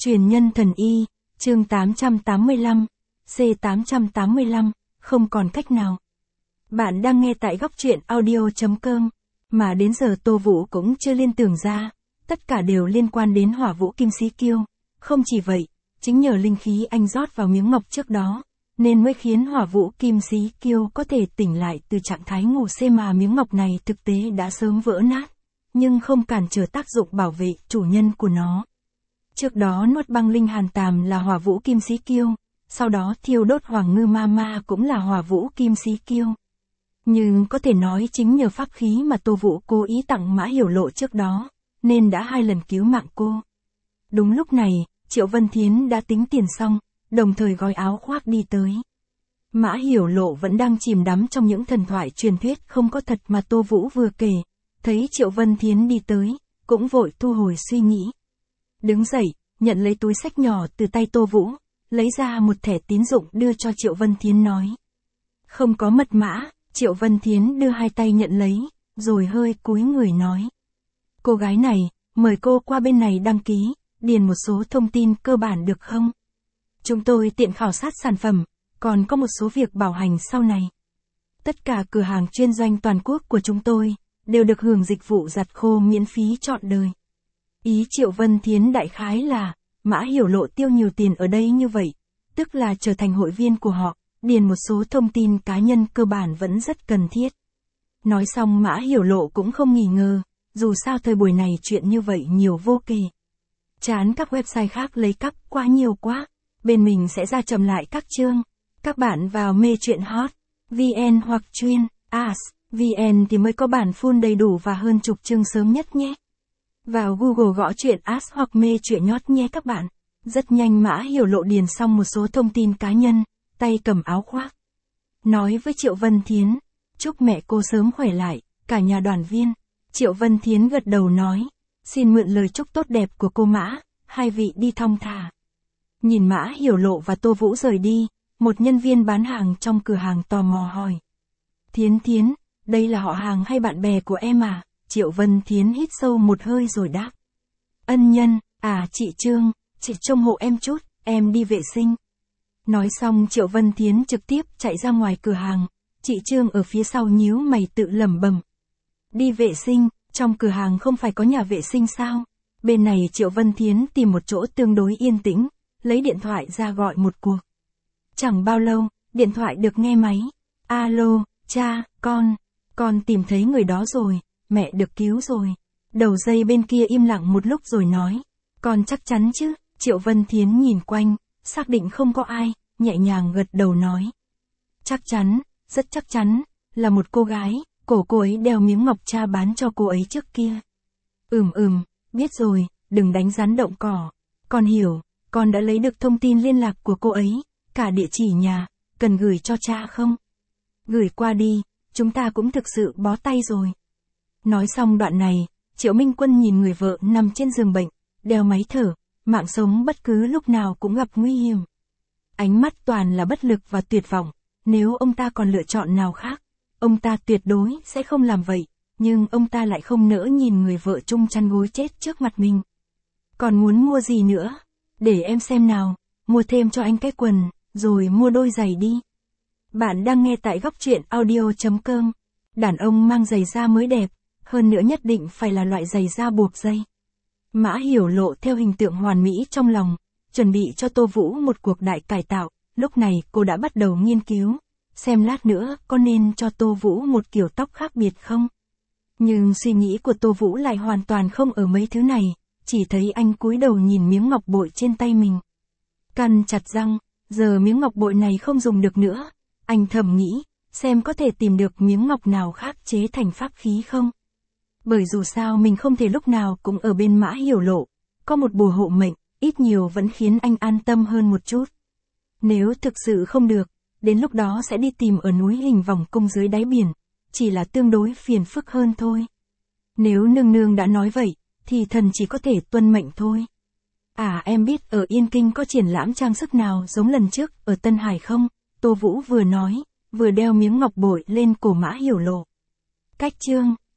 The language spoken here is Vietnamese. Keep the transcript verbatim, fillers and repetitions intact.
Truyền nhân thần y, chương tám trăm tám mươi lăm, C tám trăm tám mươi lăm, không còn cách nào. Bạn đang nghe tại góc truyện audio.com, mà đến giờ Tô Vũ cũng chưa liên tưởng ra, tất cả đều liên quan đến hỏa vũ kim sĩ kiêu. Không chỉ vậy, chính nhờ linh khí anh rót vào miếng ngọc trước đó, nên mới khiến hỏa vũ kim sĩ kiêu có thể tỉnh lại từ trạng thái ngủ say, mà miếng ngọc này thực tế đã sớm vỡ nát, nhưng không cản trở tác dụng bảo vệ chủ nhân của nó. Trước đó nuốt băng linh hàn tàm là hỏa vũ kim sĩ kiêu, sau đó thiêu đốt hoàng ngư ma ma cũng là hỏa vũ kim sĩ kiêu. Nhưng có thể nói chính nhờ pháp khí mà Tô Vũ cố ý tặng Mã Hiểu Lộ trước đó, nên đã hai lần cứu mạng cô. Đúng lúc này, Triệu Vân Thiến đã tính tiền xong, đồng thời gói áo khoác đi tới. Mã Hiểu Lộ vẫn đang chìm đắm trong những thần thoại truyền thuyết không có thật mà Tô Vũ vừa kể, thấy Triệu Vân Thiến đi tới, cũng vội thu hồi suy nghĩ. Đứng dậy, nhận lấy túi xách nhỏ từ tay Tô Vũ, lấy ra một thẻ tín dụng đưa cho Triệu Vân Thiến nói. Không có mật mã, Triệu Vân Thiến đưa hai tay nhận lấy, rồi hơi cúi người nói. Cô gái này, mời cô qua bên này đăng ký, điền một số thông tin cơ bản được không? Chúng tôi tiện khảo sát sản phẩm, còn có một số việc bảo hành sau này. Tất cả cửa hàng chuyên doanh toàn quốc của chúng tôi, đều được hưởng dịch vụ giặt khô miễn phí trọn đời. Ý Triệu Vân Thiến đại khái là, Mã Hiểu Lộ tiêu nhiều tiền ở đây như vậy, tức là trở thành hội viên của họ, điền một số thông tin cá nhân cơ bản vẫn rất cần thiết. Nói xong Mã Hiểu Lộ cũng không nghi ngờ, dù sao thời buổi này chuyện như vậy nhiều vô kể. Chán các website khác lấy cắp quá nhiều quá, bên mình sẽ ra chậm lại các chương. Các bạn vào mê truyện hot, vn hoặc chuyên, as, vn thì mới có bản full đầy đủ và hơn chục chương sớm nhất nhé. Vào Google gõ truyện as hoặc mê truyện nhót nhé các bạn. Rất nhanh Mã Hiểu Lộ điền xong một số thông tin cá nhân, tay cầm áo khoác. Nói với Triệu Vân Thiến, chúc mẹ cô sớm khỏe lại, cả nhà đoàn viên. Triệu Vân Thiến gật đầu nói, xin mượn lời chúc tốt đẹp của cô Mã, hai vị đi thong thả. Nhìn Mã Hiểu Lộ và Tô Vũ rời đi, một nhân viên bán hàng trong cửa hàng tò mò hỏi. Thiến Thiến, đây là họ hàng hay bạn bè của em à? Triệu Vân Thiến hít sâu một hơi rồi đáp. Ân nhân, à chị Trương, chị trông hộ em chút, em đi vệ sinh. Nói xong Triệu Vân Thiến trực tiếp chạy ra ngoài cửa hàng, chị Trương ở phía sau nhíu mày tự lẩm bẩm. Đi vệ sinh, trong cửa hàng không phải có nhà vệ sinh sao? Bên này Triệu Vân Thiến tìm một chỗ tương đối yên tĩnh, lấy điện thoại ra gọi một cuộc. Chẳng bao lâu, điện thoại được nghe máy. Alo, cha, con, con tìm thấy người đó rồi, mẹ được cứu rồi. Đầu dây bên kia im lặng một lúc rồi nói. Con chắc chắn chứ? Triệu Vân Thiến nhìn quanh, xác định không có ai, nhẹ nhàng gật đầu nói. Chắc chắn, rất chắc chắn, là một cô gái, cổ cô ấy đeo miếng ngọc cha bán cho cô ấy trước kia. Ừm ừm, biết rồi, đừng đánh rắn động cỏ. Con hiểu, con đã lấy được thông tin liên lạc của cô ấy, cả địa chỉ nhà, cần gửi cho cha không? Gửi qua đi, chúng ta cũng thực sự bó tay rồi. Nói xong đoạn này, Triệu Minh Quân nhìn người vợ nằm trên giường bệnh, đeo máy thở, mạng sống bất cứ lúc nào cũng gặp nguy hiểm. Ánh mắt toàn là bất lực và tuyệt vọng, nếu ông ta còn lựa chọn nào khác, ông ta tuyệt đối sẽ không làm vậy, nhưng ông ta lại không nỡ nhìn người vợ chung chăn gối chết trước mặt mình. Còn muốn mua gì nữa? Để em xem nào, mua thêm cho anh cái quần, rồi mua đôi giày đi. Bạn đang nghe tại góc truyện audio.com. Đàn ông mang giày da mới đẹp, hơn nữa nhất định phải là loại giày da buộc dây. Mã Hiểu Lộ theo hình tượng hoàn mỹ trong lòng, chuẩn bị cho Tô Vũ một cuộc đại cải tạo, lúc này cô đã bắt đầu nghiên cứu, xem lát nữa có nên cho Tô Vũ một kiểu tóc khác biệt không? Nhưng suy nghĩ của Tô Vũ lại hoàn toàn không ở mấy thứ này, chỉ thấy anh cúi đầu nhìn miếng ngọc bội trên tay mình. Cắn chặt răng, giờ miếng ngọc bội này không dùng được nữa, anh thầm nghĩ, xem có thể tìm được miếng ngọc nào khác chế thành pháp khí không? Bởi dù sao mình không thể lúc nào cũng ở bên Mã Hiểu Lộ, có một bùa hộ mệnh, ít nhiều vẫn khiến anh an tâm hơn một chút. Nếu thực sự không được, đến lúc đó sẽ đi tìm ở núi Hình Vòng Cung dưới đáy biển, chỉ là tương đối phiền phức hơn thôi. Nếu nương nương đã nói vậy, thì thần chỉ có thể tuân mệnh thôi. À em biết ở Yên Kinh có triển lãm trang sức nào giống lần trước ở Tân Hải không? Tô Vũ vừa nói, vừa đeo miếng ngọc bội lên cổ Mã Hiểu Lộ. Cách chương